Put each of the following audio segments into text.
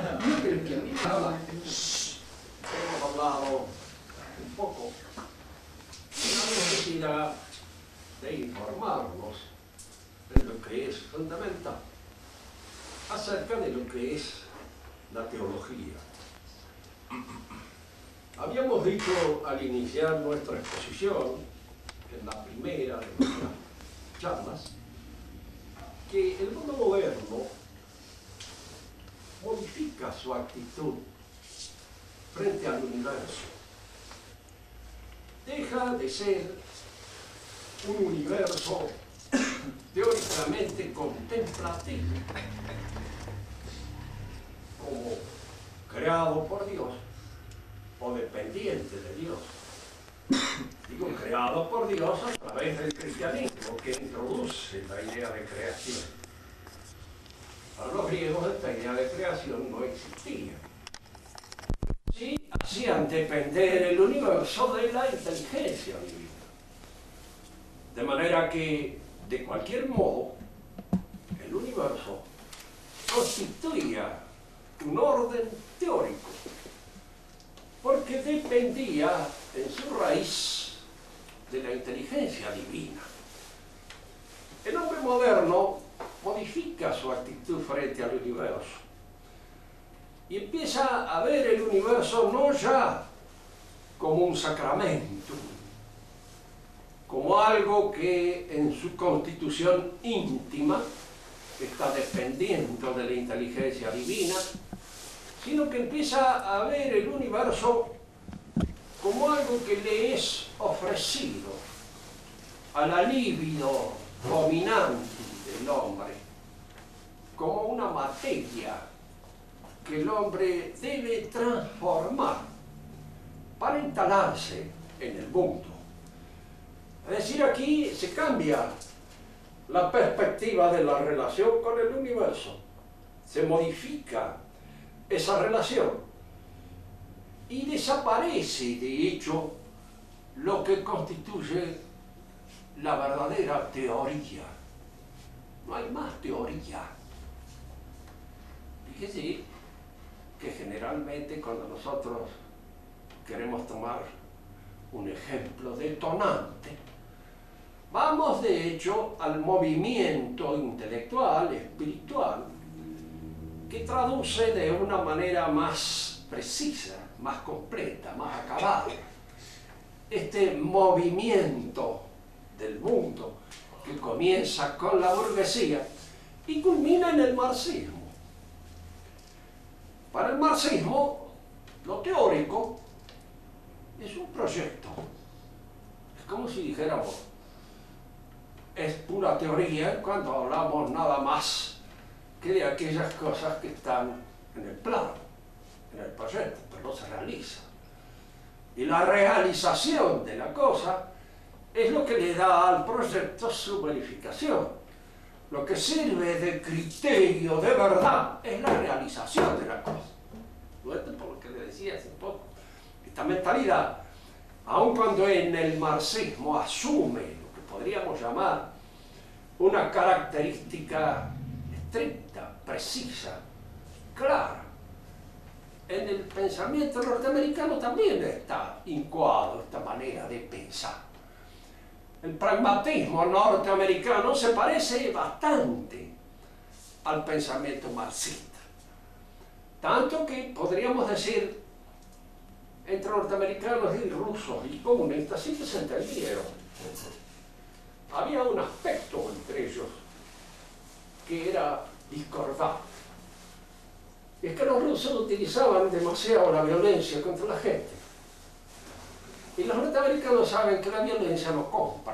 Pero que a mí hemos hablado un poco de la necesidad de informarnos de lo que es fundamental acerca de lo que es la teología. Habíamos dicho al iniciar nuestra exposición, en la primera de nuestras charlas, que el mundo moderno modifica su actitud frente al universo. Deja de ser un universo teóricamente contemplativo, como creado por Dios o dependiente de Dios. Digo, creado por Dios a través del cristianismo, que introduce la idea de creación. Para los griegos esta idea de creación no existía. Sí hacían depender el universo de la inteligencia divina. De manera que, de cualquier modo, el universo constituía un orden teórico, porque dependía en su raíz de la inteligencia divina. El hombre moderno modifica su actitud frente al universo y empieza a ver el universo no ya como un sacramento, como algo que en su constitución íntima está dependiendo de la inteligencia divina, sino que empieza a ver el universo como algo que le es ofrecido a la libido dominante del hombre, como una materia que el hombre debe transformar para instalarse en el mundo. Es decir, aquí se cambia la perspectiva de la relación con el universo, se modifica esa relación y desaparece, de hecho, lo que constituye la verdadera teoría. No hay más teoría. Fíjese que generalmente cuando nosotros queremos tomar un ejemplo detonante, vamos de hecho al movimiento intelectual, espiritual, que traduce de una manera más precisa, más completa, más acabada, este movimiento del mundo que comienza con la burguesía y culmina en el marxismo. Para el marxismo, lo teórico es un proyecto. Es como si dijéramos, es pura teoría cuando hablamos nada más que de aquellas cosas que están en el plano, en el proyecto, pero no se realiza. Y la realización de la cosa es lo que le da al proyecto su verificación. Lo que sirve de criterio de verdad es la realización de la cosa. ¿No? Esto es por lo que le decía hace poco. Esta mentalidad, aun cuando en el marxismo asume lo que podríamos llamar una característica estricta, precisa, clara, en el pensamiento norteamericano también está incoado esta manera de pensar. El pragmatismo norteamericano se parece bastante al pensamiento marxista. Tanto que podríamos decir, entre norteamericanos y rusos y comunistas sí que se entendieron. Había un aspecto entre ellos que era discordante. Y es que los rusos utilizaban demasiado la violencia contra la gente. Y los norteamericanos saben que la violencia no compra.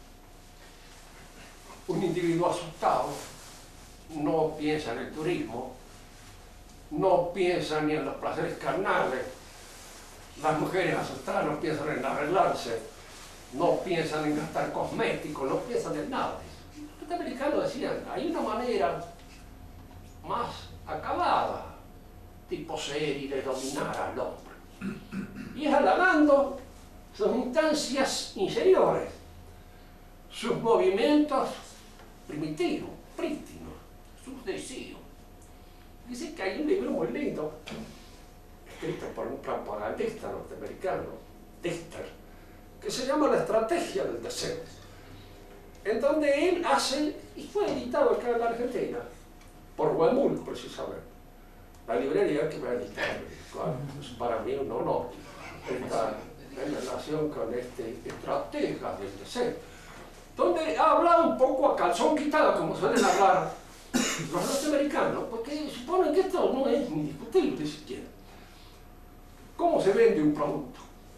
Un individuo asustado no piensa en el turismo, no piensa ni en los placeres carnales. Las mujeres asustadas no piensan en arreglarse, no piensan en gastar cosméticos, no piensan en nada. Los norteamericanos decían, hay una manera más acabada, tipo serie, de dominar al hombre. Y es halagando sus instancias inferiores, sus movimientos primitivos, prístinos, sus deseos. Dice que hay un libro muy lindo, escrito por un propagandista norteamericano, Dichter, que se llama La estrategia del deseo, en donde él hace, y fue editado acá en la Argentina, por Huemul precisamente, la librería que me ha editado, cual es para mí un honor estar en relación con este estratega del deseo, donde habla un poco a calzón quitado, como suelen hablar los norteamericanos, porque suponen que esto no es ni discutible siquiera. ¿Cómo se vende un producto?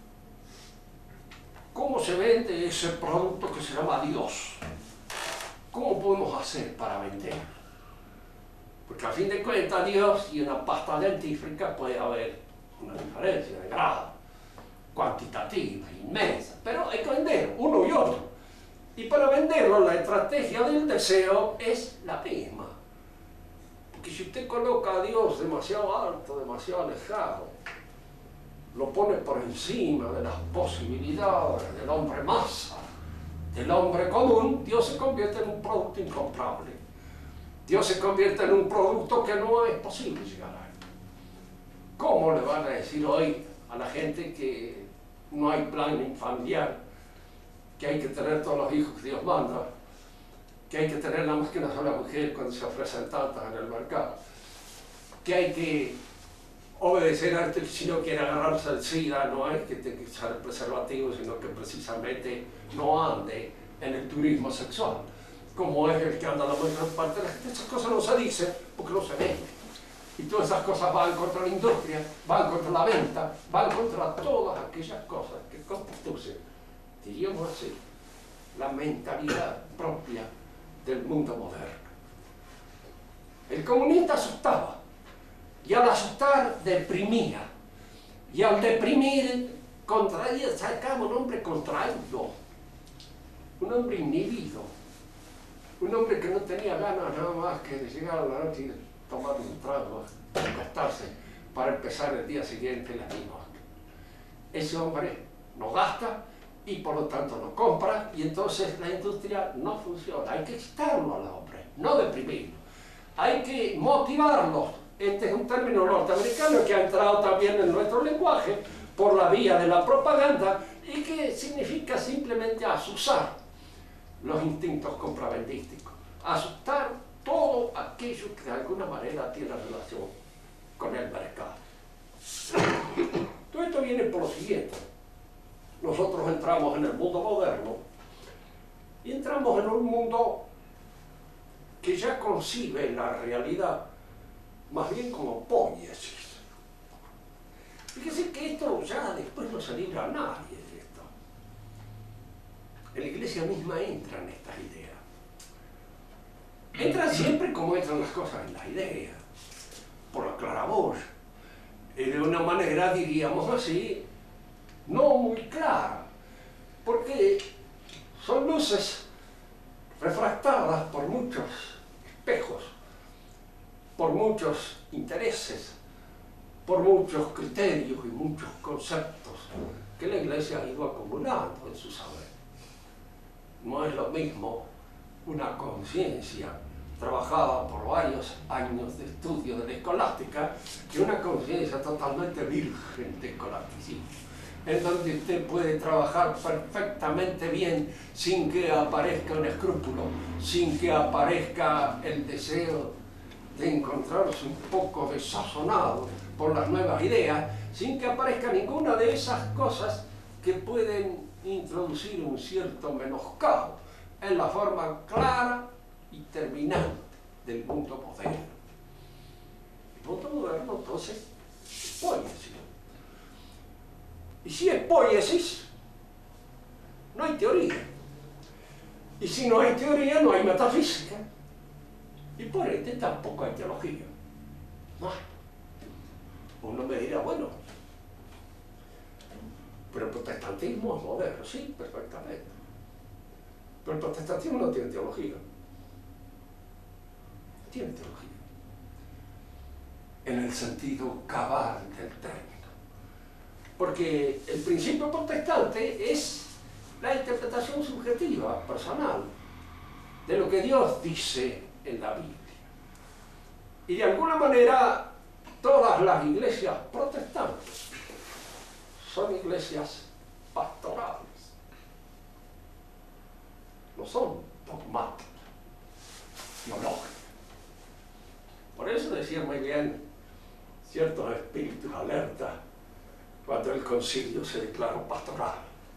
¿Cómo se vende ese producto que se llama Dios? ¿Cómo podemos hacer para vender? Porque a fin de cuentas Dios y una pasta dentífrica puede haber una diferencia de grado, cuantitativa, inmensa, pero hay que vender uno y otro. Y para venderlo la estrategia del deseo es la misma. Porque si usted coloca a Dios demasiado alto, demasiado alejado, lo pone por encima de las posibilidades del hombre masa, del hombre común, Dios se convierte en un producto incomprable. Dios se convierte en un producto que no es posible llegar a él. ¿Cómo le van a decir hoy a la gente que no hay plan familiar, que hay que tener todos los hijos que Dios manda, que hay que tener nada más que una sola mujer cuando se ofrecen tantas en el mercado, que hay que obedecer a este, si no quiere agarrarse al SIDA, no es que tenga que usar el preservativo, sino que precisamente no ande en el turismo sexual, como es el que anda la mayor parte de la gente. Esas cosas no se dicen porque no se ven. Y todas esas cosas van contra la industria, van contra la venta, van contra todas aquellas cosas que constituyen, diríamos así, la mentalidad propia del mundo moderno. El comunista asustaba, y al asustar deprimía, y al deprimir contraía, sacaba un hombre contraído, un hombre inhibido, un hombre que no tenía ganas nada más que de llegar a la noche y tomar un trago, acostarse para empezar el día siguiente la misma. Ese hombre no gasta y por lo tanto no compra, y entonces la industria no funciona. Hay que excitarlo al hombre, no deprimirlo. Hay que motivarlo. Este es un término norteamericano que ha entrado también en nuestro lenguaje por la vía de la propaganda y que significa simplemente azuzar los instintos compravendísticos, asustar todo aquello que de alguna manera tiene relación con el mercado. Todo esto viene por lo siguiente. Nosotros entramos en el mundo moderno y entramos en un mundo que ya concibe la realidad más bien como poiesis. Fíjese que esto ya después no se libra a nadie de esto. La Iglesia misma entra en estas ideas. Entran siempre como entran las cosas en las ideas, por la claraboya, y de una manera, diríamos así, no muy clara, porque son luces refractadas por muchos espejos, por muchos intereses, por muchos criterios y muchos conceptos que la Iglesia ha ido acumulando en su saber. No es lo mismo una conciencia trabajada por varios años de estudio de la escolástica que una conciencia totalmente virgen de escolasticismo, en donde usted puede trabajar perfectamente bien sin que aparezca un escrúpulo, sin que aparezca el deseo de encontrarse un poco desazonado por las nuevas ideas, sin que aparezca ninguna de esas cosas que pueden introducir un cierto menoscabo en la forma clara y terminante del mundo moderno. El mundo moderno, entonces, es poiesis. Y si es poiesis, no hay teoría. Y si no hay teoría, no hay metafísica. Y por ende tampoco hay teología. No hay. Uno me dirá, bueno, pero el protestantismo es moderno. Sí, perfectamente. Pero el protestantismo no tiene teología. No tiene teología. En el sentido cabal del término. Porque el principio protestante es la interpretación subjetiva, personal, de lo que Dios dice en la Biblia. Y de alguna manera todas las iglesias protestantes son iglesias pastorales, no son dogmáticas, teológicas. Por eso decía muy bien ciertos espíritus alerta cuando el concilio se declaró pastoral.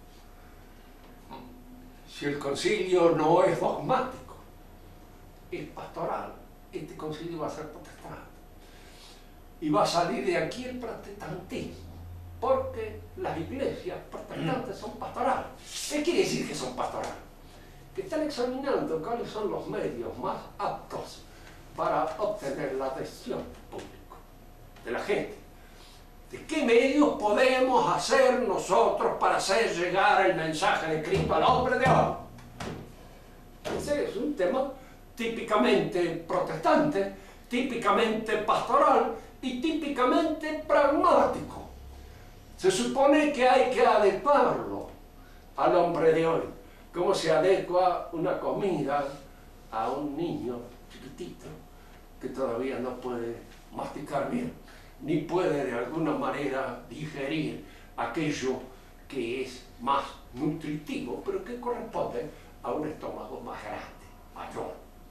Si el concilio no es dogmático, es pastoral, este concilio va a ser protestante. Y va a salir de aquí el protestantismo, porque las iglesias protestantes son pastorales. ¿Qué quiere decir que son pastorales? Que están examinando cuáles son los medios más aptos para obtener la adhesión pública de la gente. ¿De qué medios podemos hacer nosotros para hacer llegar el mensaje de Cristo al hombre de hoy? Ese es un tema típicamente protestante, típicamente pastoral y típicamente pragmático. Se supone que hay que adecuarlo al hombre de hoy, como se adecua una comida a un niño chiquitito que todavía no puede masticar bien, ni puede de alguna manera digerir aquello que es más nutritivo, pero que corresponde a un estómago más grande, mayor.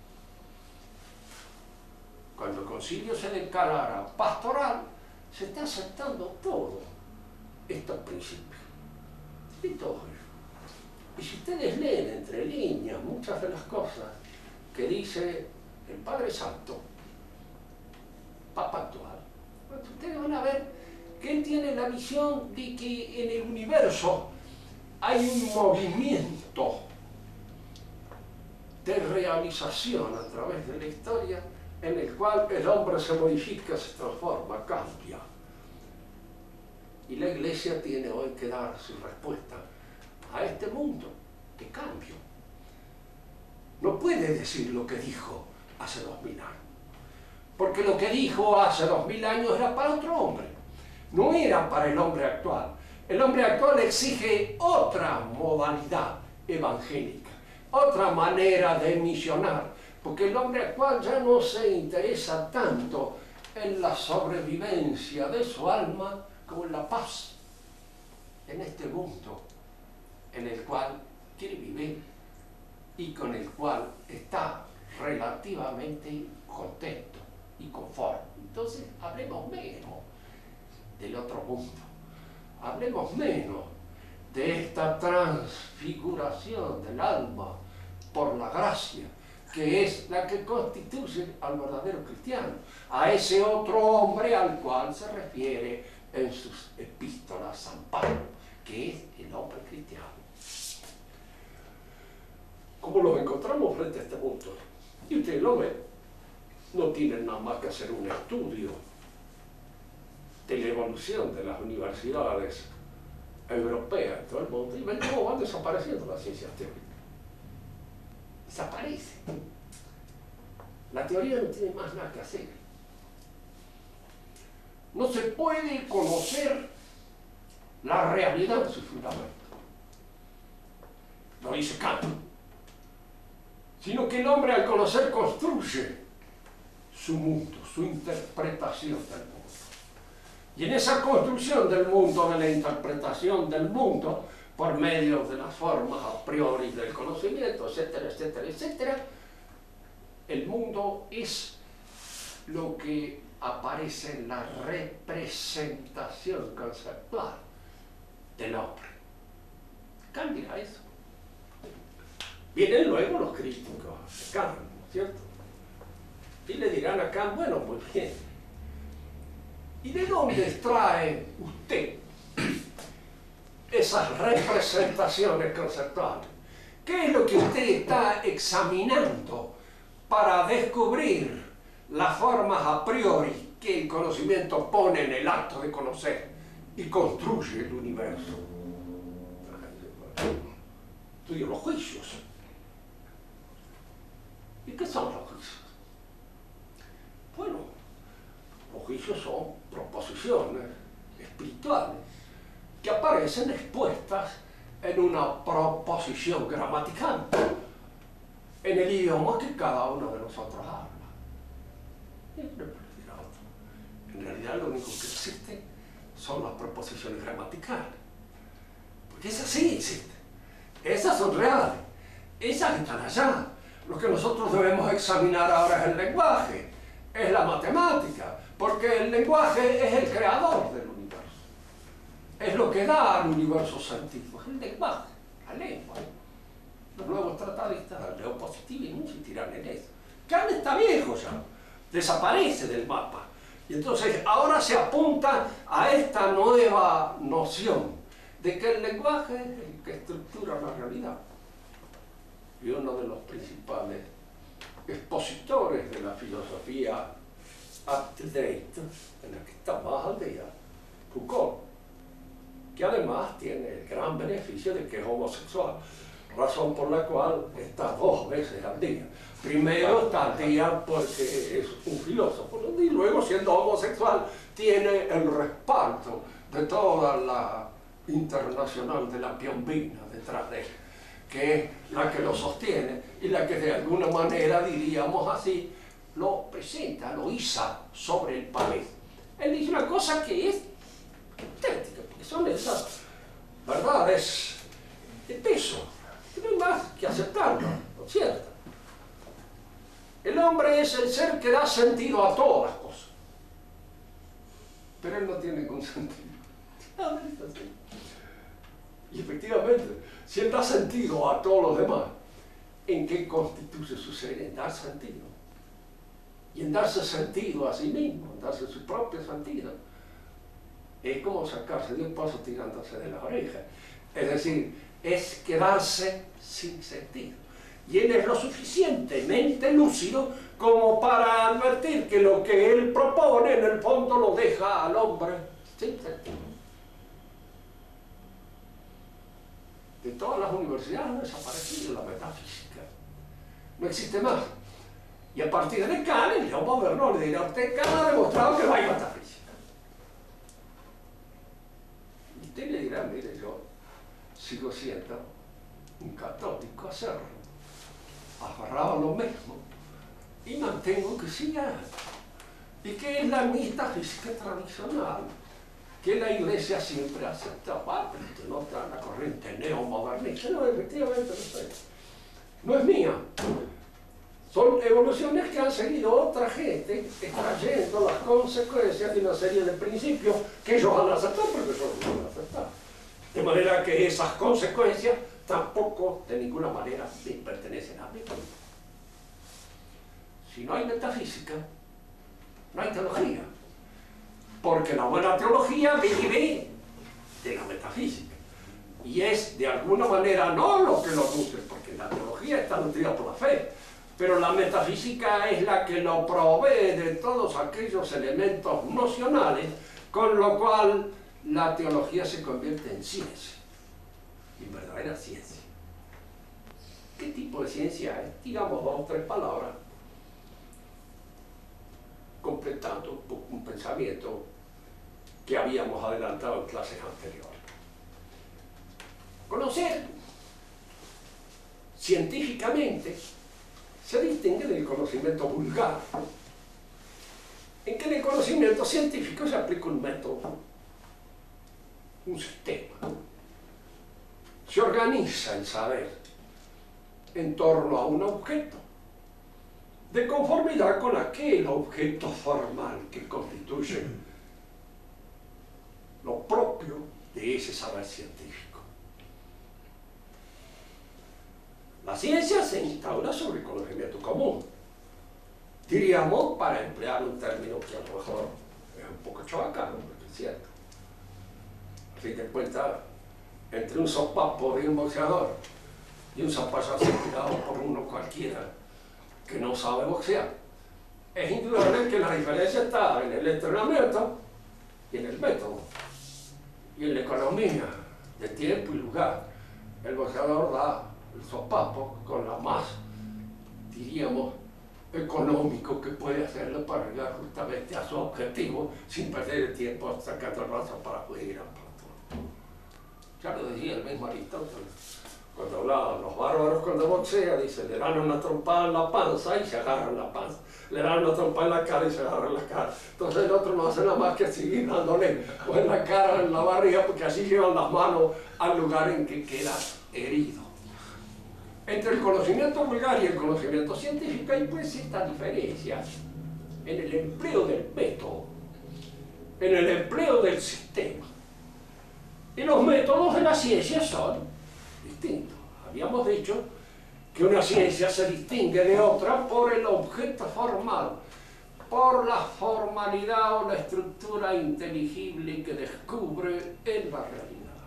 Cuando el concilio se declara pastoral, se está aceptando todo estos principios. Y todo eso. Y si ustedes leen entre líneas muchas de las cosas que dice el Padre Santo, Papa actual, ustedes van a ver que él tiene la visión de que en el universo hay un movimiento de realización a través de la historia en el cual el hombre se modifica, se transforma, cambia. Y la Iglesia tiene hoy que dar su respuesta a este mundo de cambio. No puede decir lo que dijo hace 2000 años. Porque lo que dijo hace 2000 años era para otro hombre, no era para el hombre actual. El hombre actual exige otra modalidad evangélica, otra manera de misionar, porque el hombre actual ya no se interesa tanto en la sobrevivencia de su alma como en la paz en este mundo en el cual quiere vivir y con el cual está relativamente contento y conforme. Entonces hablemos menos del otro mundo, hablemos menos de esta transfiguración del alma por la gracia, que es la que constituye al verdadero cristiano, a ese otro hombre al cual se refiere en sus epístolas San Pablo, que es el hombre cristiano. Como lo encontramos frente a este mundo, y ustedes lo ven, no tienen nada más que hacer un estudio de la evolución de las universidades europeas en todo el mundo y ven cómo van desapareciendo las ciencias teóricas. Desaparece. La teoría no tiene más nada que hacer. No se puede conocer la realidad en su fundamento. Lo dice Kant. Sino que el hombre al conocer construye su mundo, su interpretación del mundo. Y en esa construcción del mundo, de la interpretación del mundo, por medio de las formas a priori del conocimiento, etcétera, etcétera, etcétera, el mundo es lo que aparece en la representación conceptual del hombre. Cambia eso. Vienen luego los críticos de Kant, ¿no es cierto? Y le dirán a Kant, bueno, muy bien, ¿y de dónde extrae usted esas representaciones conceptuales? ¿Qué es lo que usted está examinando para descubrir las formas a priori que el conocimiento pone en el acto de conocer y construye el universo? Estudio los juicios. ¿Y qué son los juicios? Bueno, los juicios son proposiciones espirituales que aparecen expuestas en una proposición gramatical, en el idioma que cada uno de nosotros habla. siempre puede ir a otro. En realidad lo único que existe son las proposiciones gramaticales. Porque esas sí existen. Esas son reales. Esas están allá. Lo que nosotros debemos examinar ahora es el lenguaje, es la matemática, porque el lenguaje es el creador del universo. Es lo que da al universo sentido, es el lenguaje, la lengua. Los nuevos tratadistas del neopositivismo insistirán en eso. Kant está viejo ya, desaparece del mapa. Y entonces ahora se apunta a esta nueva noción de que el lenguaje es el que estructura la realidad. Y uno de los principales expositores de la filosofía up-to-date, en la que está más al día, Foucault, que además tiene el gran beneficio de que es homosexual, razón por la cual está 2 veces al día. Primero está al día porque es un filósofo, y luego, siendo homosexual, tiene el respaldo de toda la internacional de la piombina detrás de él, que es la que lo sostiene y la que de alguna manera, diríamos así, lo presenta, lo iza sobre el pavé. Él dice una cosa que es auténtica, porque son esas verdades de peso, que no hay más que aceptarlo, ¿no es cierto? El hombre es el ser que da sentido a todas las cosas, pero él no tiene ningún sentido. Y efectivamente, si él da sentido a todos los demás, ¿en qué constituye su ser? En dar sentido. Y en darse sentido a sí mismo, en darse su propio sentido. Es como sacarse de un paso tirándose de la oreja. Es decir, es quedarse sin sentido. Y él es lo suficientemente lúcido como para advertir que lo que él propone en el fondo lo deja al hombre sin sentido. De todas las universidades ha desaparecido la metafísica. No existe más. Y a partir de Kant, el León moderno le dirá a usted: Kant ha demostrado que no hay metafísica. Y usted le dirá: mire, yo sigo siendo un católico acérrimo, aferrado a lo mismo, y mantengo que siga. Y que es la metafísica tradicional, que la Iglesia siempre acepta. Pero no está la corriente neomodernista. No, efectivamente no sé. No es mía. Son evoluciones que han seguido otra gente, extrayendo las consecuencias de una serie de principios que ellos van a aceptar, porque ellos no van a aceptar. De manera que esas consecuencias tampoco, de ninguna manera, me pertenecen a mí. Si no hay metafísica, no hay teología. Porque la buena teología vive de la metafísica. Y es, de alguna manera, no lo que lo nutre, porque la teología está nutrida por la fe, pero la metafísica es la que lo provee de todos aquellos elementos nocionales, con lo cual la teología se convierte en ciencia, en verdadera ciencia. ¿Qué tipo de ciencia es? Digamos 2 o 3 palabras, completando un pensamiento que habíamos adelantado en clases anteriores. Conocer científicamente se distingue del conocimiento vulgar, en que en el conocimiento científico se aplica un método, un sistema. Se organiza el saber en torno a un objeto, de conformidad con aquel objeto formal que constituye lo propio de ese saber científico. La ciencia se instaura sobre el conocimiento común. Diríamos, para emplear un término que a lo mejor es un poco chabacano, porque es cierto. A fin de cuentas, entre un sopapo de un boxeador y un zapallazo tirado por uno cualquiera que no sabe boxear, es indudable que la diferencia está en el entrenamiento y en el método, y en la economía de tiempo y lugar. El boxeador da el sopapo con la más, diríamos, económico que puede hacerlo para llegar justamente a su objetivo sin perder el tiempo sacando el brazo para poder ir al plato. Ya lo decía el mismo Aristóteles: Cuando hablaban los bárbaros cuando boxean, dicen, le dan una trompada en la panza y se agarran la panza. Le dan una trompada en la cara y se agarran la cara. Entonces el otro no hace nada más que seguir dándole o en la cara o en la barriga, porque así llevan las manos al lugar en que queda herido. Entre el conocimiento vulgar y el conocimiento científico hay pues esta diferencia en el empleo del método, en el empleo del sistema. Y los métodos de la ciencia son distintos. Habíamos dicho que una ciencia se distingue de otra por el objeto formal, por la formalidad o la estructura inteligible que descubre en la realidad.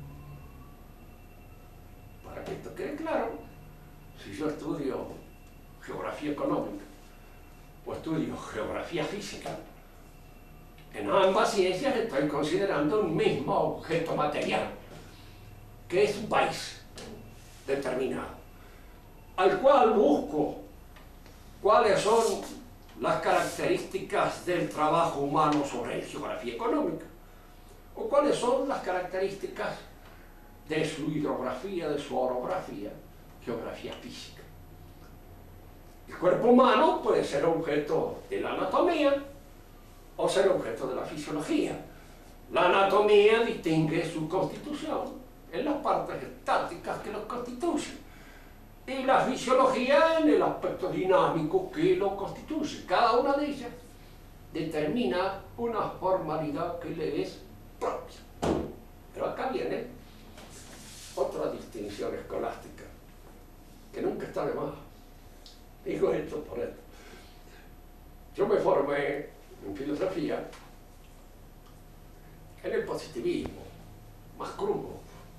Para que esto quede claro, si yo estudio geografía económica o estudio geografía física, en ambas ciencias estoy considerando un mismo objeto material, que es un país determinado, al cual busco cuáles son las características del trabajo humano sobre geografía económica, o cuáles son las características de su hidrografía, de su orografía, geografía física. El cuerpo humano puede ser objeto de la anatomía o ser objeto de la fisiología. La anatomía distingue su constitución en las partes estáticas que los constituyen y la fisiología en el aspecto dinámico que lo constituye. Cada una de ellas determina una formalidad que le es propia. Pero acá viene otra distinción escolástica que nunca está de más. Digo esto por esto. Yo me formé en filosofía en el positivismo más crudo.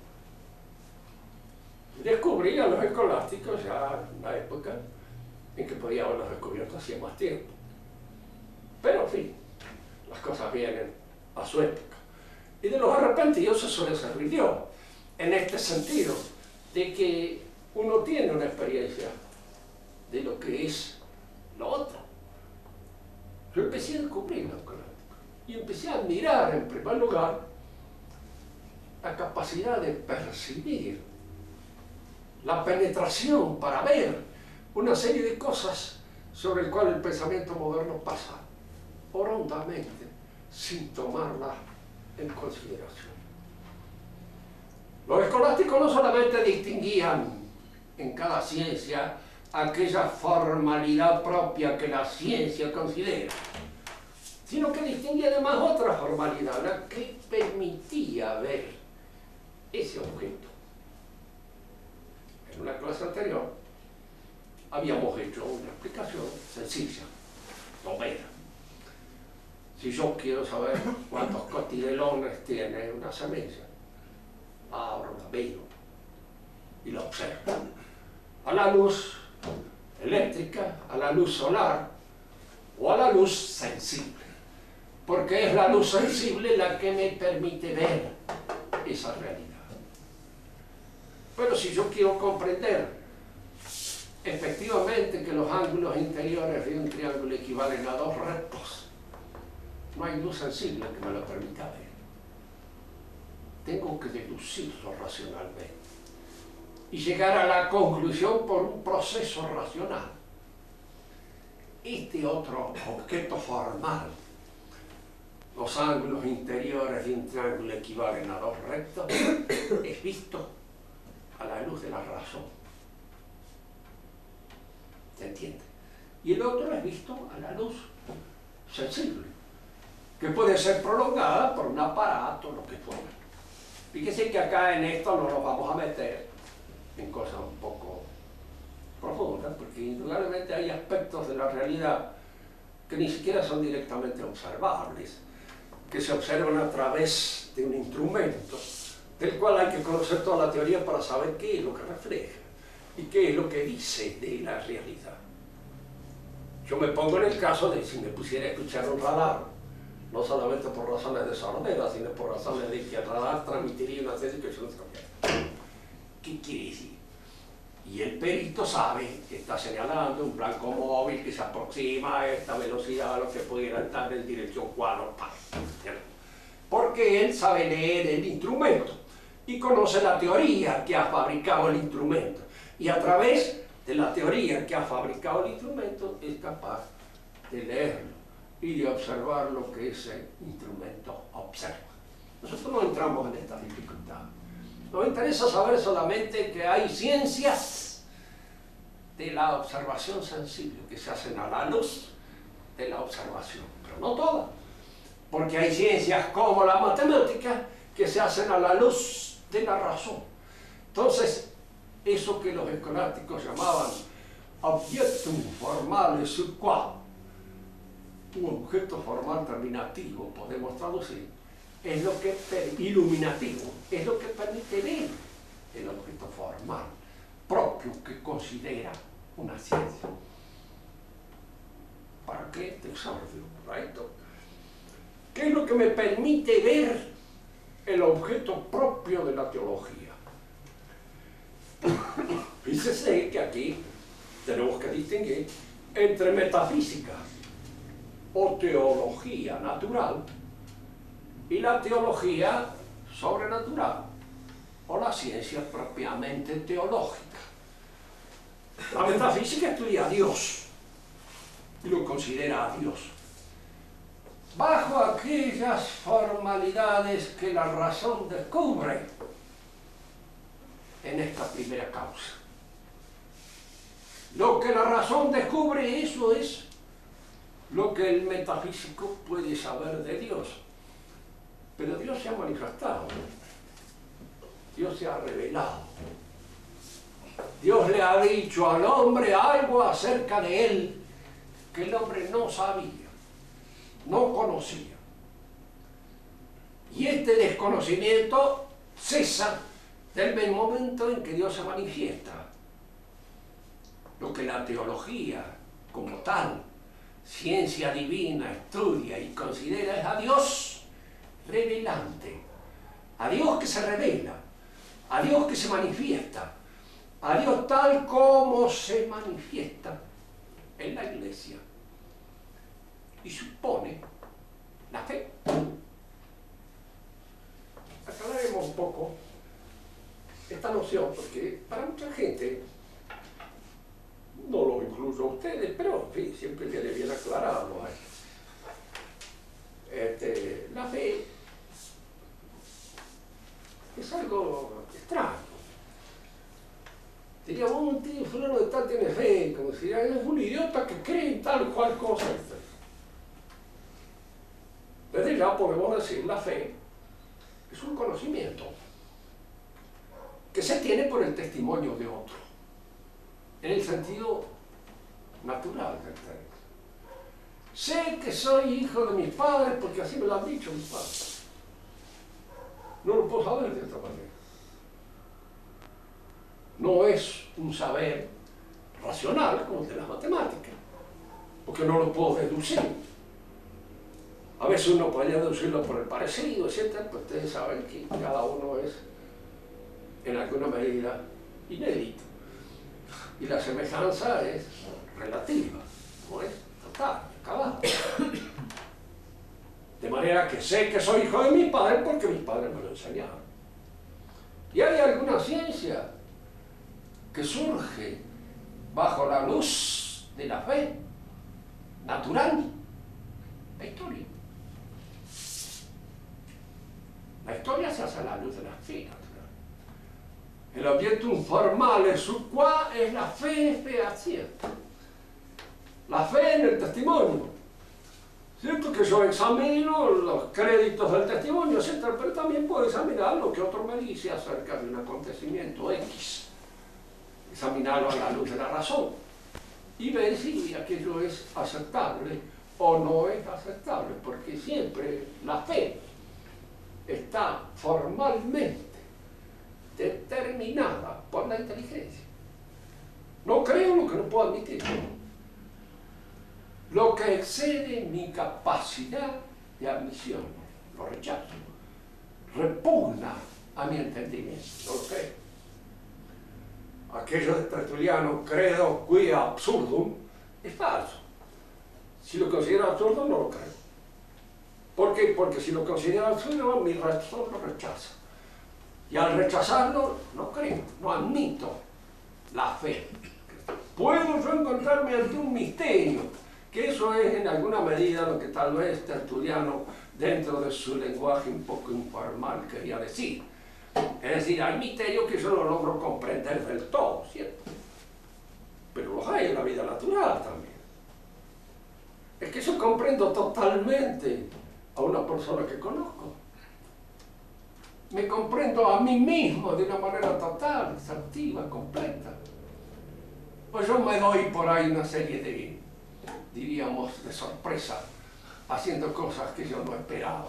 Descubrí a los escolásticos ya en la época en que podía haberlos descubierto hacía más tiempo. Pero en fin, las cosas vienen a su época. Y de los arrepentidos se suele servir Dios, en este sentido, de que uno tiene una experiencia de lo que es lo otro. Yo empecé a descubrir los escolásticos y empecé a admirar, en primer lugar, la capacidad de percibir, la penetración para ver una serie de cosas sobre el cual el pensamiento moderno pasa hondamente sin tomarlas en consideración. Los escolásticos no solamente distinguían en cada ciencia aquella formalidad propia que la ciencia considera, sino que distinguía además otra formalidad, la que permitía ver ese objeto. En una clase anterior habíamos hecho una explicación sencilla, novela. Si yo quiero saber cuántos cotiledones tiene una semilla, abro, la veo y la observo. A la luz eléctrica, a la luz solar o a la luz sensible, porque es la luz sensible la que me permite ver esa realidad. Pero si yo quiero comprender efectivamente que los ángulos interiores de un triángulo equivalen a dos rectos, no hay luz sensible que me lo permita ver. Tengo que deducirlo racionalmente y llegar a la conclusión por un proceso racional. Este otro objeto formal, los ángulos interiores de un triángulo equivalen a dos rectos, es visto a la luz de la razón. ¿Se entiende? Y el otro es visto a la luz sensible, que puede ser prolongada por un aparato, lo que fuera. Fíjese que acá en esto no nos vamos a meter en cosas un poco profundas, porque indudablemente hay aspectos de la realidad que ni siquiera son directamente observables, que se observan a través de un instrumento, del cual hay que conocer toda la teoría para saber qué es lo que refleja y qué es lo que dice de la realidad. Yo me pongo en el caso de si me pusiera a escuchar un radar, no solamente por razones de sordera, sino por razones de que el radar transmitiría una serie que yo no sabía. ¿Qué quiere decir? Y el perito sabe que está señalando un blanco móvil que se aproxima a esta velocidad a lo que pudiera estar en dirección cuadro, porque él sabe leer el instrumento. y conoce la teoría que ha fabricado el instrumento. Y a través de la teoría que ha fabricado el instrumento es capaz de leerlo y de observar lo que ese instrumento observa. Nosotros no entramos en esta dificultad. Nos interesa saber solamente que hay ciencias de la observación sensible que se hacen a la luz de la observación, pero no todas, porque hay ciencias como la matemática que se hacen a la luz de la razón. Entonces, eso que los escolásticos llamaban objectum formale sur qua, un objeto formal terminativo, podemos traducir, es lo que iluminativo, es lo que permite ver el objeto formal propio que considera una ciencia. ¿Para qué? Te exordio, right? ¿Qué es lo que me permite ver el objeto propio de la teología? Fíjese que aquí tenemos que distinguir entre metafísica o teología natural y la teología sobrenatural o la ciencia propiamente teológica. La metafísica estudia a Dios y lo considera a Dios bajo aquellas formalidades que la razón descubre en esta primera causa. Lo que la razón descubre, eso es lo que el metafísico puede saber de Dios. Pero Dios se ha manifestado, Dios se ha revelado. Dios le ha dicho al hombre algo acerca de él que el hombre no sabía, no conocía. Y este desconocimiento cesa del momento en que Dios se manifiesta. Lo que la teología como tal, ciencia divina, estudia y considera es a Dios revelante, a Dios que se revela, a Dios que se manifiesta, a Dios tal como se manifiesta en la iglesia y supone la fe. Aclararemos un poco esta noción porque para mucha gente, no lo incluyo a ustedes, pero en fin, siempre viene bien aclararlo. La fe es algo extraño. Diríamos, un tío fulano de tal tiene fe, como si es un idiota que cree en tal o cual cosa. Desde ya podemos decir, la fe es un conocimiento que se tiene por el testimonio de otro, en el sentido natural del término. Sé que soy hijo de mis padres porque así me lo han dicho mis padres. No lo puedo saber de otra manera. No es un saber racional como el de las matemáticas, porque no lo puedo deducir. A veces uno puede deducirlo por el parecido, etc., pero ustedes saben que cada uno es en alguna medida inédito. Y la semejanza es relativa, no es total, acabada. De manera que sé que soy hijo de mis padres porque mis padres me lo enseñaron. Y hay alguna ciencia que surge bajo la luz de la fe natural, la historia. La historia se hace a la luz de la fe natural. El objectum formale su qua es la fe fehaciente. La fe en el testimonio. Cierto que yo examino los créditos del testimonio, etc., pero también puedo examinar lo que otro me dice acerca de un acontecimiento X. Examinarlo a la luz de la razón y ver si aquello es aceptable o no es aceptable, porque siempre la fe está formalmente determinada por la inteligencia. No creo lo que no puedo admitir. Lo que excede mi capacidad de admisión, lo rechazo. Repugna a mi entendimiento, no lo creo. Aquello de Tertuliano, credo quia absurdum, es falso. Si lo considero absurdo, no lo creo. ¿Por qué? Porque si lo considero absurdo, mi razón lo rechaza. Y al rechazarlo, no creo, no admito la fe. Puedo yo encontrarme ante un misterio, que eso es en alguna medida lo que tal vez Tertuliano, dentro de su lenguaje un poco informal, quería decir. Es decir, hay misterios que yo no logro comprender del todo, ¿cierto? Pero los hay en la vida natural también. Es que yo comprendo totalmente a una persona que conozco. Me comprendo a mí mismo de una manera total, exhaustiva, completa. Pues yo me doy por ahí una serie de, diríamos, de sorpresa, haciendo cosas que yo no esperaba.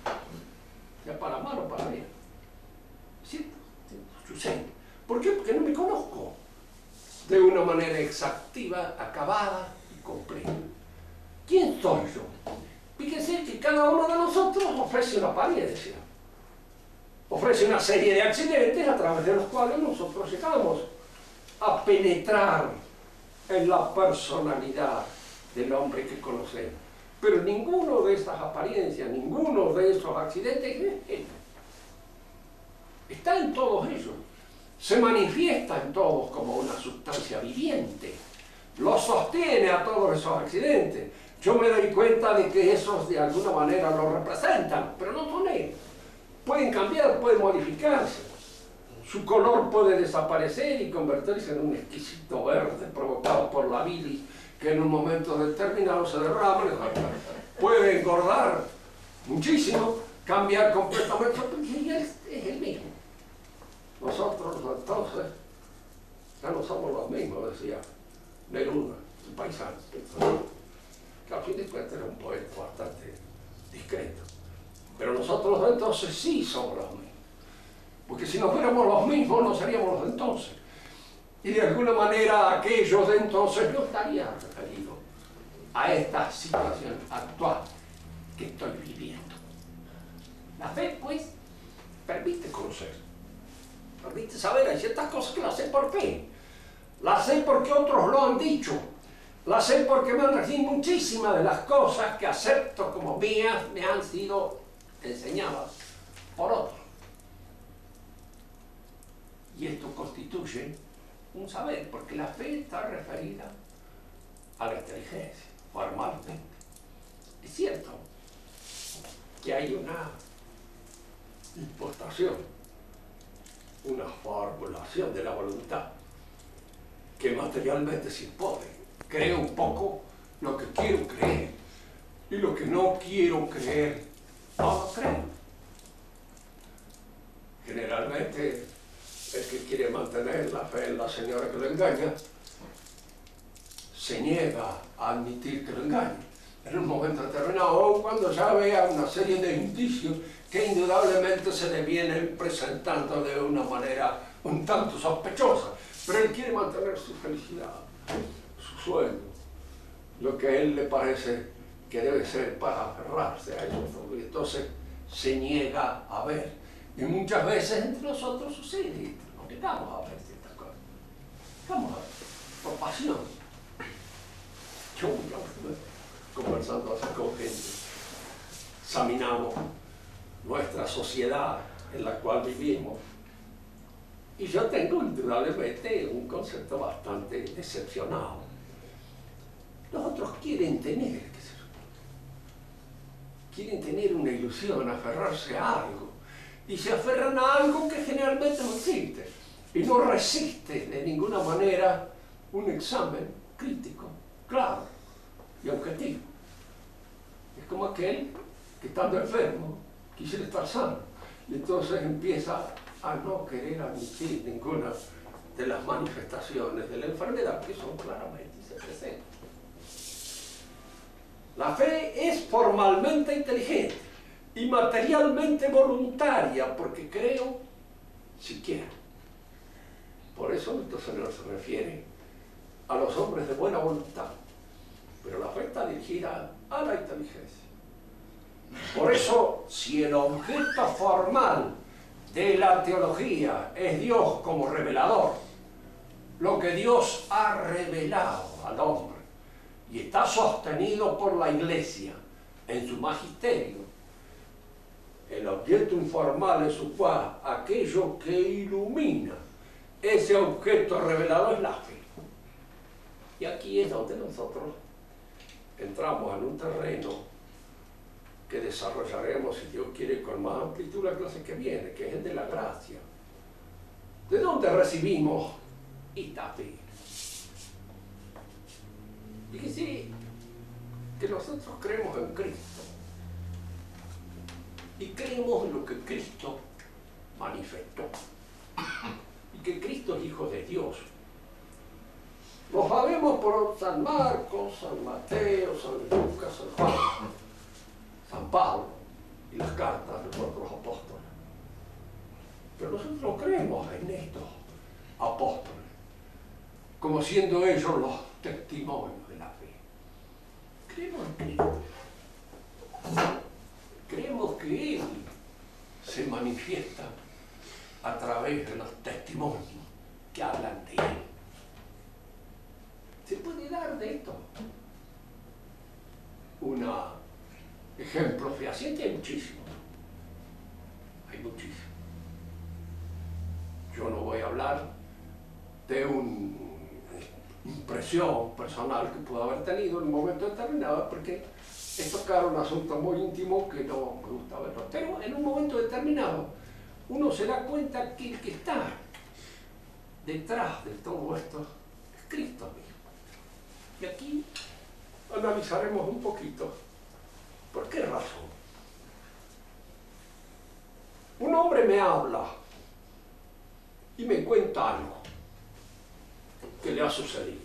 Ya para mal o para bien. ¿Cierto? Sucede. ¿Por qué? Porque no me conozco de una manera exhaustiva, acabada y completa. ¿Quién soy yo? Fíjense que cada uno de nosotros ofrece una apariencia. Ofrece una serie de accidentes a través de los cuales nosotros llegamos a penetrar en la personalidad del hombre que conocemos. Pero ninguno de estas apariencias, ninguno de esos accidentes es él. Está en todos ellos. Se manifiesta en todos como una sustancia viviente. Lo sostiene a todos esos accidentes. Yo me doy cuenta de que esos de alguna manera lo representan, pero no son él. Pueden cambiar, pueden modificarse. Su color puede desaparecer y convertirse en un exquisito verde provocado por la bilis que en un momento determinado se derrama. Puede engordar muchísimo, cambiar completamente, y es el mismo. Nosotros entonces ya no somos los mismos, decía Neruda, su paisano. Que al fin de cuentas era un poeta bastante discreto. Pero nosotros entonces sí somos los mismos. Porque si no fuéramos los mismos, no seríamos los de entonces. Y de alguna manera aquellos de entonces no estarían referidos a esta situación actual que estoy viviendo. La fe, pues, permite conocer. Permite saber, hay ciertas cosas que las sé por fe. Las sé porque otros lo han dicho. Las sé porque me han recibido muchísimas de las cosas que acepto como mías me han sido enseñadas por otros. Y esto constituye un saber, porque la fe está referida a la inteligencia, formalmente. Es cierto que hay una impostación, una formulación de la voluntad que materialmente se impone. Creo un poco lo que quiero creer y lo que no quiero creer, no lo creo. Generalmente el que quiere mantener la fe en la señora que lo engaña se niega a admitir que lo engaña en un momento determinado, o cuando ya vea una serie de indicios que indudablemente se le vienen presentando de una manera un tanto sospechosa, pero él quiere mantener su felicidad, su sueño, lo que a él le parece que debe ser para aferrarse a eso. Entonces se niega a ver, y muchas veces entre nosotros sucede, nos negamos a ver ciertas cosas, vamos a ver, por pasión. Yo conversando así con gente, examinamos nuestra sociedad en la cual vivimos, y yo tengo indudablemente un concepto bastante decepcionado. Los otros quieren tener una ilusión, aferrarse a algo, y se aferran a algo que generalmente no existe, y no resiste de ninguna manera un examen crítico, claro y objetivo. Es como aquel que, estando enfermo, quisiera estar sano, y entonces empieza a no querer admitir ninguna de las manifestaciones de la enfermedad que son claramente y se presentan. La fe es formalmente inteligente y materialmente voluntaria, porque creo si quiero. Por eso nuestro Señor se refiere a los hombres de buena voluntad, pero la fe está dirigida a la inteligencia. Por eso, si el objeto formal de la teología es Dios como revelador, lo que Dios ha revelado al hombre y está sostenido por la Iglesia en su magisterio, el el objeto formal es su cual aquello que ilumina ese objeto revelado es la fe. Y aquí es donde nosotros entramos en un terreno que desarrollaremos, si Dios quiere, con más amplitud la clase que viene, que es el de la gracia. ¿De dónde recibimos esta fe? Fíjese que nosotros creemos en Cristo y creemos en lo que Cristo manifestó y que Cristo es Hijo de Dios. Lo sabemos por San Marcos, San Mateo, San Lucas, San Juan, San Pablo y las cartas de los otros apóstoles. Pero nosotros no creemos en estos apóstoles como siendo ellos los testimonios de la fe. Creemos en Cristo. Creemos que Él se manifiesta a través de los testimonios que hablan de Él. ¿Se puede dar de esto un ejemplo fehaciente? Hay muchísimos. Hay muchísimos. Yo no voy a hablar de una impresión personal que puedo haber tenido en un momento determinado, porque es tocar un asunto muy íntimo que no me gusta verlo. Pero en un momento determinado uno se da cuenta que el que está detrás de todo esto es Cristo mismo. Y aquí analizaremos un poquito por qué razón. Un hombre me habla y me cuenta algo que le ha sucedido.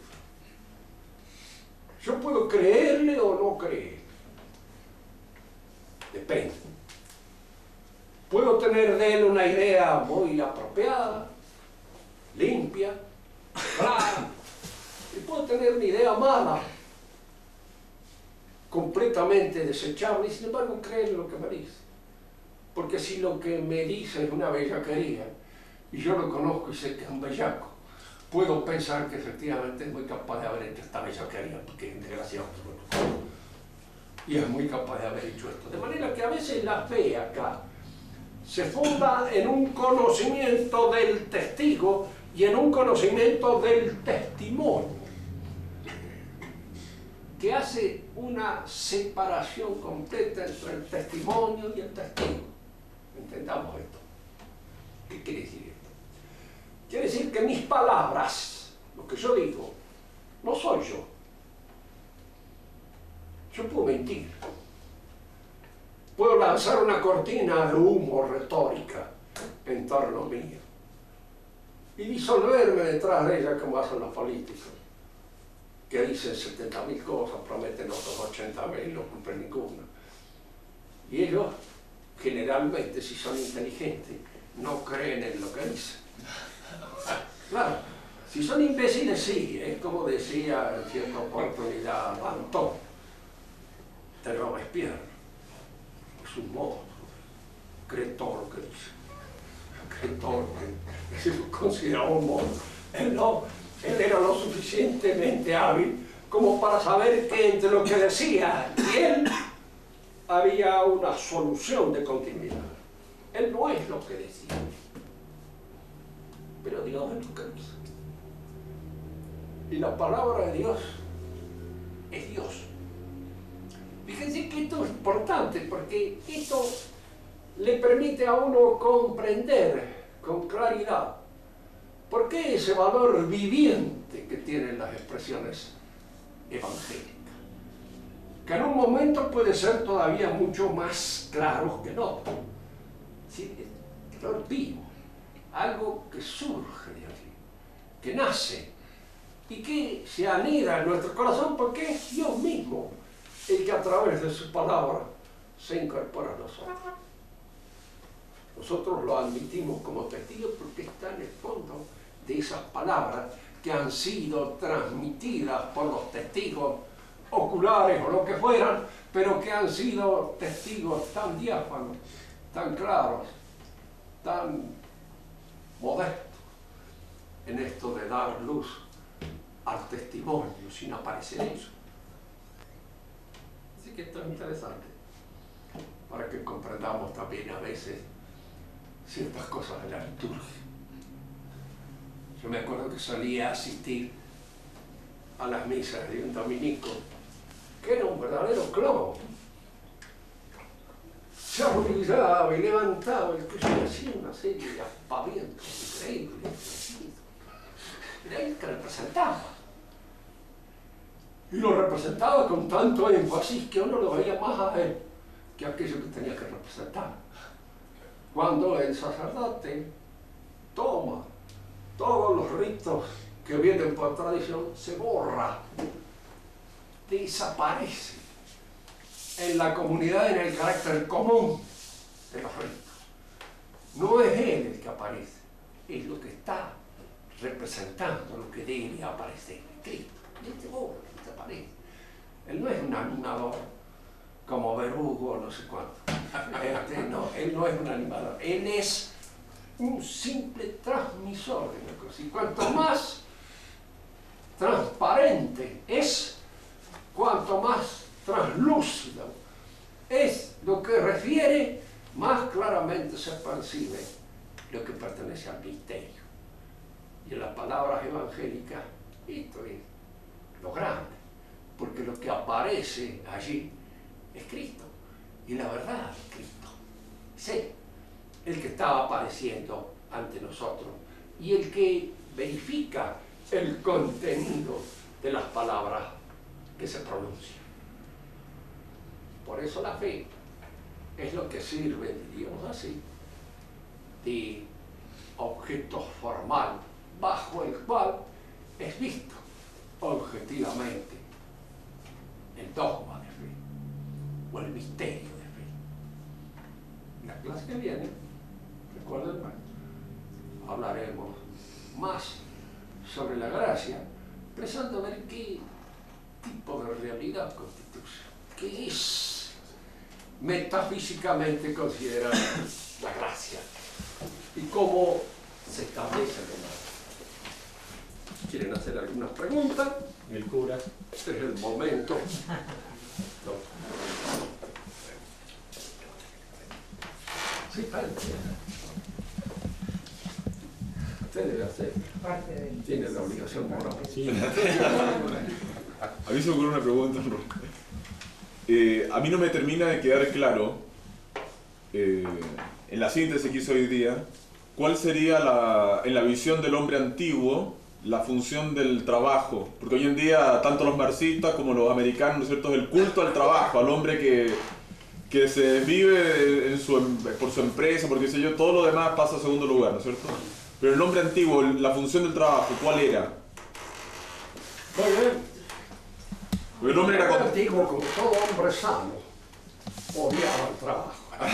Yo puedo creerle o no creer. Depende. Puedo tener de él una idea muy apropiada, limpia, clara, y puedo tener una idea mala, completamente desechable, y sin embargo creer en lo que me dice. Porque si lo que me dice es una bellaquería, y yo lo conozco y sé que es un bellaco, puedo pensar que efectivamente es muy capaz de haber hecho esta bellaquería, porque es desgraciado. Y es muy capaz de haber hecho esto. De manera que a veces la fe acá se funda en un conocimiento del testigo y en un conocimiento del testimonio, que hace una separación completa entre el testimonio y el testigo. Entendamos esto. ¿Qué quiere decir esto? Quiere decir que mis palabras, lo que yo digo, no soy yo. Yo puedo mentir. Puedo lanzar una cortina de humo retórica en torno mío y disolverme detrás de ella como hacen los políticos, que dicen 70.000 cosas, prometen otros 80.000 y no cumplen ninguna. Y ellos, generalmente, si son inteligentes, no creen en lo que dicen. Claro, si son imbéciles, sí, es como decía en cierta oportunidad Danton de Robespierre. Es un monstruo, cree todo lo que dice, cree todo lo que se considera un monstruo. Él era lo suficientemente hábil como para saber que entre lo que decía y él había una solución de continuidad. Él no es lo que decía, pero Dios es lo que dice. Y la palabra de Dios es Dios. Fíjense que esto es importante porque esto le permite a uno comprender con claridad por qué ese valor viviente que tienen las expresiones evangélicas, que en un momento puede ser todavía mucho más claro que en otro. ¿Sí? Valor vivo, algo que surge de allí, que nace y que se anida en nuestro corazón porque es Dios mismo el que a través de su palabra se incorpora a nosotros. Nosotros lo admitimos como testigos porque está en el fondo de esas palabras que han sido transmitidas por los testigos oculares o lo que fueran, pero que han sido testigos tan diáfanos, tan claros, tan modestos en esto de dar luz al testimonio sin aparecer eso. Así que esto es interesante. para que comprendamos también a veces ciertas cosas de la liturgia. Yo me acuerdo que solía asistir a las misas de un dominico, que era un verdadero clown. Se arrodillaba y levantaba el cuello y hacía una serie de aspavientos increíbles. Era él que representaba. Y lo representaba con tanto énfasis que uno lo veía más a él que aquello que tenía que representar. Cuando el sacerdote toma todos los ritos que vienen por tradición, se borra, desaparece en la comunidad, en el carácter común de los ritos. No es él el que aparece, es lo que está representando, lo que debe aparecer. Cristo, este borra, este aparece. Él no es un animador como Berugo o no sé cuánto. No, él no es un animador, él es un simple transmisor de la cosa. Y cuanto más transparente es, cuanto más translúcido es lo que refiere, más claramente se percibe lo que pertenece al misterio. Y en las palabras evangélicas, esto es lo grande, porque lo que aparece allí es Cristo, y la verdad es Cristo. Es Él el que está apareciendo ante nosotros y el que verifica el contenido de las palabras que se pronuncian. Por eso la fe es lo que sirve, diríamos así, de objeto formal bajo el cual es visto objetivamente el dogma de fe o el misterio de fe. En la clase que viene, recuerden, hablaremos más sobre la gracia, empezando a ver qué tipo de realidad constituye, qué es metafísicamente considerada la gracia y cómo se establece en la. ¿Quieren hacer algunas preguntas? El cura. Este es el momento. Sí, usted debe hacer. Tiene la obligación moral. Sí. A mí se me ocurre una pregunta. A mí no me termina de quedar claro, en la síntesis que hizo hoy día, cuál sería, en la visión del hombre antiguo, la función del trabajo. Porque hoy en día, tanto los marxistas como los americanos, ¿no es cierto?, el culto al trabajo, al hombre que se desvive por su empresa, porque qué sé yo, todo lo demás pasa a segundo lugar, ¿no es cierto? Pero el hombre antiguo, la función del trabajo, ¿cuál era? Muy bien. El hombre era antiguo, como todo hombre sano, odiaba el trabajo.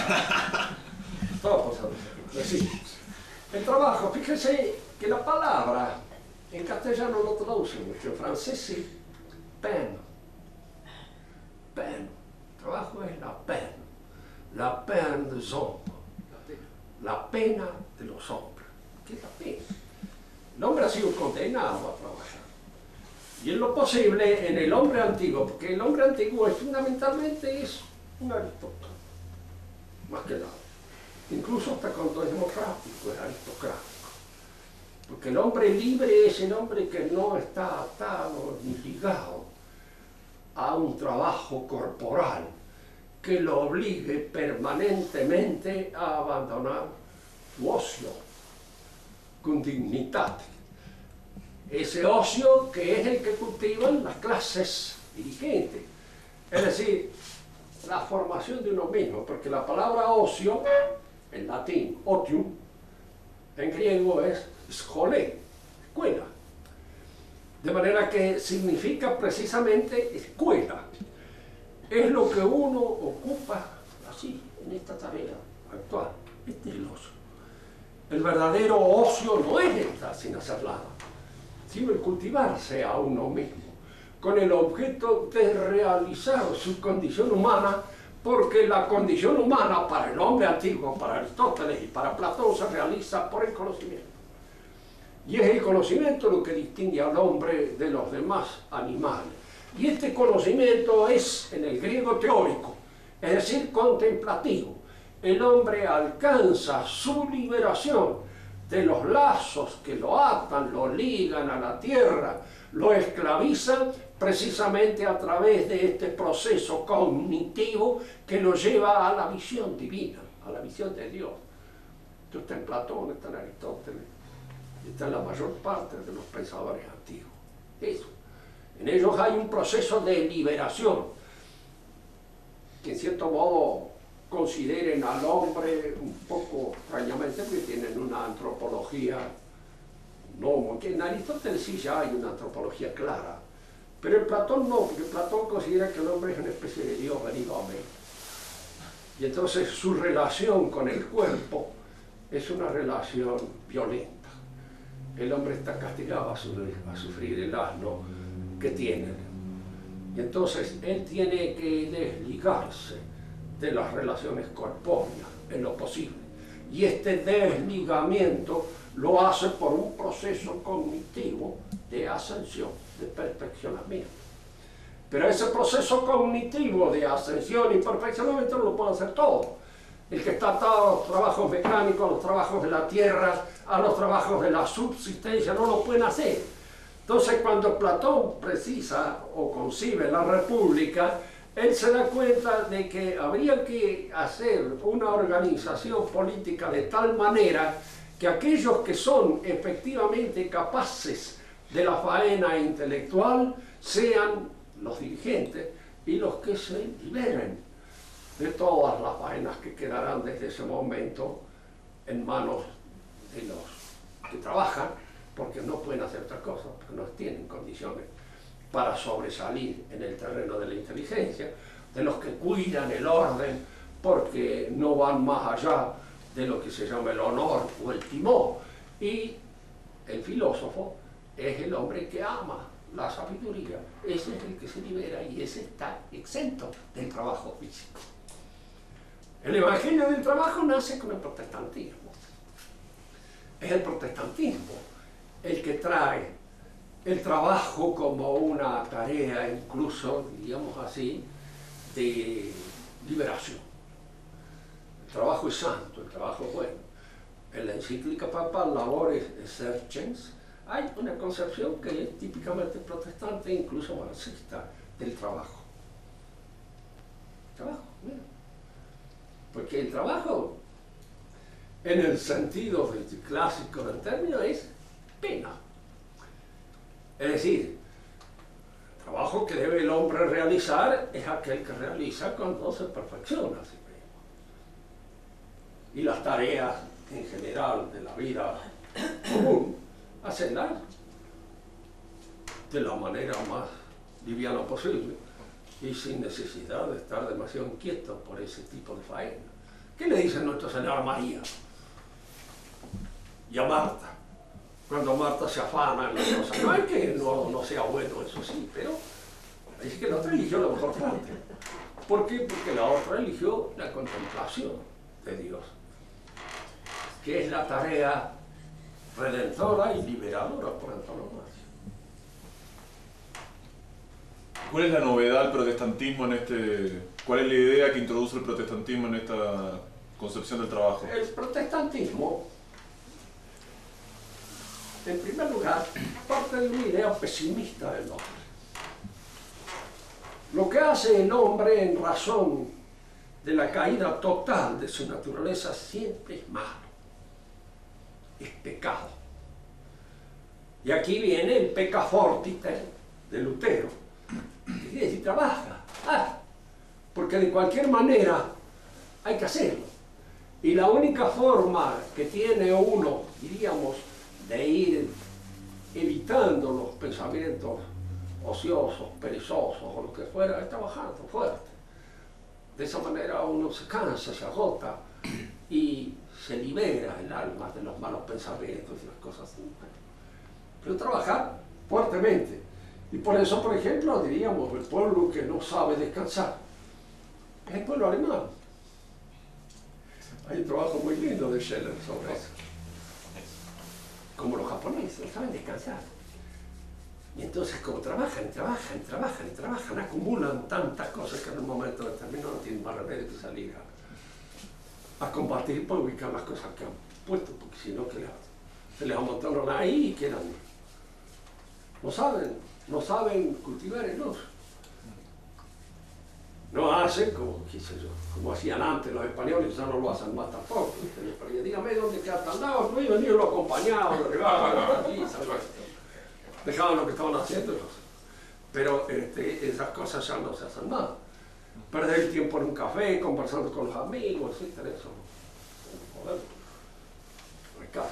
Todos decimos. El trabajo, fíjese que la palabra en castellano lo traduce mucho, en francés sí, peine. Peine. Trabajo es la peine des hommes, la pena de los hombres. ¿Qué es la pena? El hombre ha sido condenado a trabajar. Y en lo posible, en el hombre antiguo, porque el hombre antiguo fundamentalmente es un aristócrata, más que nada. Incluso hasta cuando es democrático, es aristocrático. Porque el hombre libre es el hombre que no está atado ni ligado a un trabajo corporal que lo obligue permanentemente a abandonar su ocio con dignidad. Ese ocio que es el que cultivan las clases dirigentes. Es decir, la formación de uno mismo, porque la palabra ocio, en latín, otium, en griego es schole, escuela. De manera que significa precisamente escuela. Es lo que uno ocupa así, en esta tarea actual. Este es el ocio. El verdadero ocio no es estar sin hacer nada, sino el cultivarse a uno mismo, con el objeto de realizar su condición humana, porque la condición humana para el hombre antiguo, para Aristóteles y para Platón, se realiza por el conocimiento. Y es el conocimiento lo que distingue al hombre de los demás animales. Y este conocimiento es, en el griego teórico, es decir, contemplativo. El hombre alcanza su liberación de los lazos que lo atan, lo ligan a la tierra, lo esclavizan precisamente a través de este proceso cognitivo que lo lleva a la visión divina, a la visión de Dios. Esto está en Platón, está en Aristóteles, está en la mayor parte de los pensadores antiguos. Eso. En ellos hay un proceso de liberación que en cierto modo consideren al hombre un poco extrañamente porque tienen una antropología no, que en Aristóteles sí ya hay una antropología clara, pero en Platón no, porque Platón considera que el hombre es una especie de Dios venido a hombre. Y entonces su relación con el cuerpo es una relación violenta. El hombre está castigado a sufrir el asno que tiene. Y entonces él tiene que desligarse de las relaciones corpóreas en lo posible. Y este desligamiento lo hace por un proceso cognitivo de ascensión, de perfeccionamiento. Pero ese proceso cognitivo de ascensión y perfeccionamiento no lo puede hacer todo. El que está atado a los trabajos mecánicos, a los trabajos de la tierra, a los trabajos de la subsistencia, no lo pueden hacer. Entonces, cuando Platón precisa o concibe la república, él se da cuenta de que habría que hacer una organización política de tal manera que aquellos que son efectivamente capaces de la faena intelectual sean los dirigentes y los que se liberen de todas las faenas que quedarán desde ese momento en manos de los que trabajan, porque no pueden hacer otra cosa, porque no tienen condiciones para sobresalir en el terreno de la inteligencia, de los que cuidan el orden, porque no van más allá de lo que se llama el honor o el timón. Y el filósofo es el hombre que ama la sabiduría, ese es el que se libera y ese está exento del trabajo físico. El evangelio del trabajo nace con el protestantismo. Es el protestantismo el que trae el trabajo como una tarea, incluso, digamos así, de liberación. El trabajo es santo, el trabajo es bueno. En la encíclica papal Labores Exercens hay una concepción que es típicamente protestante e incluso marxista del trabajo. Trabajo, mira. Porque el trabajo, en el sentido clásico del término, es pena. Es decir, el trabajo que debe el hombre realizar es aquel que realiza cuando se perfecciona a sí mismo. Y las tareas en general de la vida común, hacerlas de la manera más liviana posible y sin necesidad de estar demasiado inquieto por ese tipo de faena. ¿Qué le dice Nuestra Señora María y a Marta? Cuando Marta se afana en las cosas, no es que no sea bueno, eso sí, pero dice que la otra eligió lo mejor parte. ¿Por qué? Porque la otra eligió la contemplación de Dios, que es la tarea redentora y liberadora por antonomasia. ¿Cuál es la novedad del protestantismo en este... ¿Cuál es la idea que introduce el protestantismo en esta concepción del trabajo? El protestantismo, en primer lugar, parte de una idea pesimista del hombre. Lo que hace el hombre en razón de la caída total de su naturaleza siempre es malo, es pecado. Y aquí viene el pecca fortiter de Lutero, que quiere decir trabaja, porque de cualquier manera hay que hacerlo. Y la única forma que tiene uno, diríamos, de ir evitando los pensamientos ociosos, perezosos o lo que fuera, es trabajando fuerte. De esa manera uno se cansa, se agota y se libera el alma de los malos pensamientos y las cosas así. Pero trabajar fuertemente. Y por eso, por ejemplo, diríamos, el pueblo que no sabe descansar es el pueblo alemán. Hay un trabajo muy lindo de Scheller sobre eso. Como los japoneses, no saben descansar. Y entonces como trabajan, acumulan tantas cosas que en un momento determinado no tienen más remedio que salir a combatir por ubicar las cosas que han puesto, porque si no se les amontonan ahí y quedan. No saben cultivar el oso. No hacen como, qué sé yo, como hacían antes los españoles, ya no lo hacen más tampoco. Pero dígame dónde queda tan lado, no iban ni lo acompañaban, lo llevaban allí, dejaban lo que estaban haciendo. Pero esas cosas ya no se hacen más. Perder el tiempo en un café, conversando con los amigos, etc. Eso no hay caso.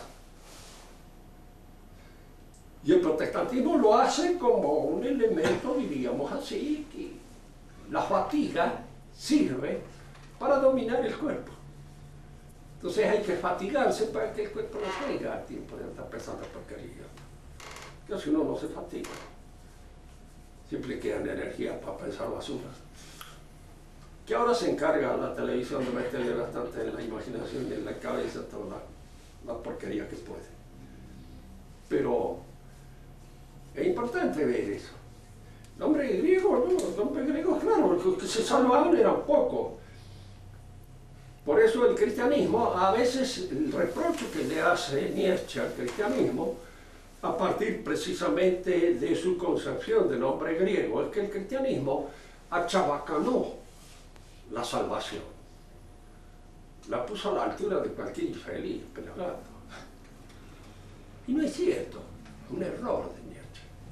Y el protestantismo lo hace como un elemento, diríamos así, que la fatiga sirve para dominar el cuerpo. Entonces hay que fatigarse para que el cuerpo no tenga tiempo de estar pensando porquería. Que si uno no se fatiga, siempre quedan energías para pensar basura. Que ahora se encarga la televisión de meterle bastante en la imaginación y en la cabeza toda la porquería que puede. Pero es importante ver eso. El hombre griego, no, el hombre griego, claro, los que se salvaban eran pocos. Por eso el cristianismo, a veces el reproche que le hace Nietzsche al cristianismo, a partir precisamente de su concepción del hombre griego, es que el cristianismo achabacanó la salvación. La puso a la altura de cualquier infeliz, pelagato. Y no es cierto, es un error de Nietzsche.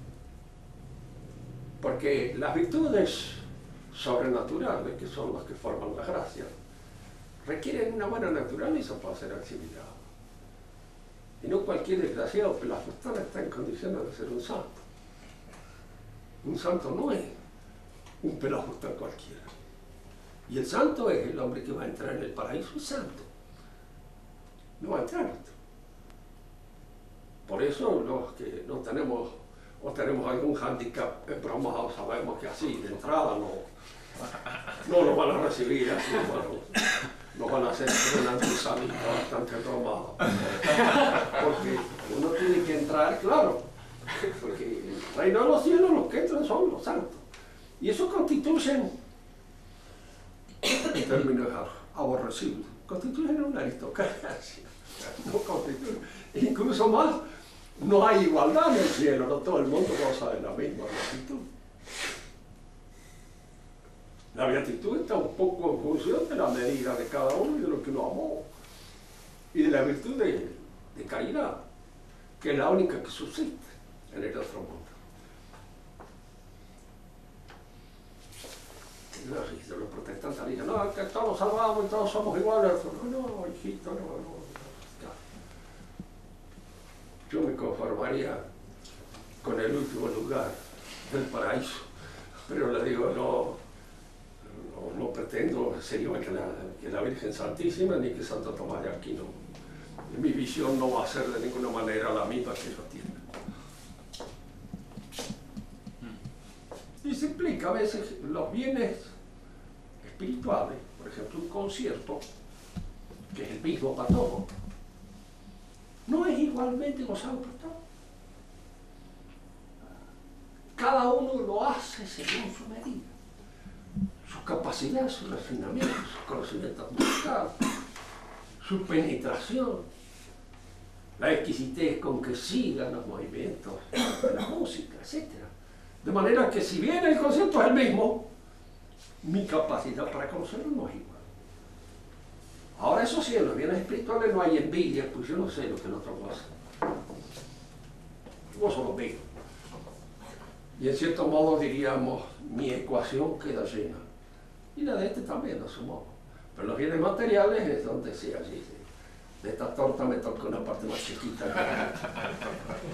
Porque las virtudes sobrenaturales, que son las que forman la gracia, requieren una buena naturaleza para ser asimiladas. Y no cualquier desgraciado pelafustán está en condiciones de ser un santo. Un santo no es un pelafustán cualquiera. Y el santo es el hombre que va a entrar en el paraíso santo. No va a entrar otro. Por eso los que no tenemos o tenemos algún hándicap bromado, sabemos que así de entrada no nos van a recibir así, bueno, nos van a hacer un antisalito bastante bromado. Porque uno tiene que entrar, claro, porque en el reino de los cielos los que entran son los santos. Y eso constituyen, en términos aborrecibles, constituyen una aristocracia. No constituyen, incluso más. No hay igualdad en el cielo, no todo el mundo goza de la misma beatitud. La beatitud está un poco en función de la medida de cada uno y de lo que uno amó. Y de la virtud de caridad, que es la única que subsiste en el otro mundo. Y los protestantes dicen, no, que todos salvamos y todos somos iguales. No, hijito, no. Yo me conformaría con el último lugar del paraíso, pero le digo, no pretendo ser igual que la Virgen Santísima ni que Santo Tomás de Aquino. Mi visión no va a ser de ninguna manera la misma que ellos tienen. Y se implica a veces los bienes espirituales, por ejemplo un concierto, que es el mismo para todos, no es igualmente gozado por todos. Cada uno lo hace según su medida, su capacidad, su refinamiento, su conocimiento musical, su penetración, la exquisitez con que sigan los movimientos de la música, etc. De manera que si bien el concepto es el mismo, mi capacidad para conocerlo no es igual. Ahora eso sí, en los bienes espirituales no hay envidia, pues yo no sé lo que el otro goza. Yo gozo lo mío. Y en cierto modo diríamos, mi ecuación queda llena. Y la de este también, a su modo. Pero los bienes materiales es donde sí, allí. De esta torta me toca una parte más chiquita.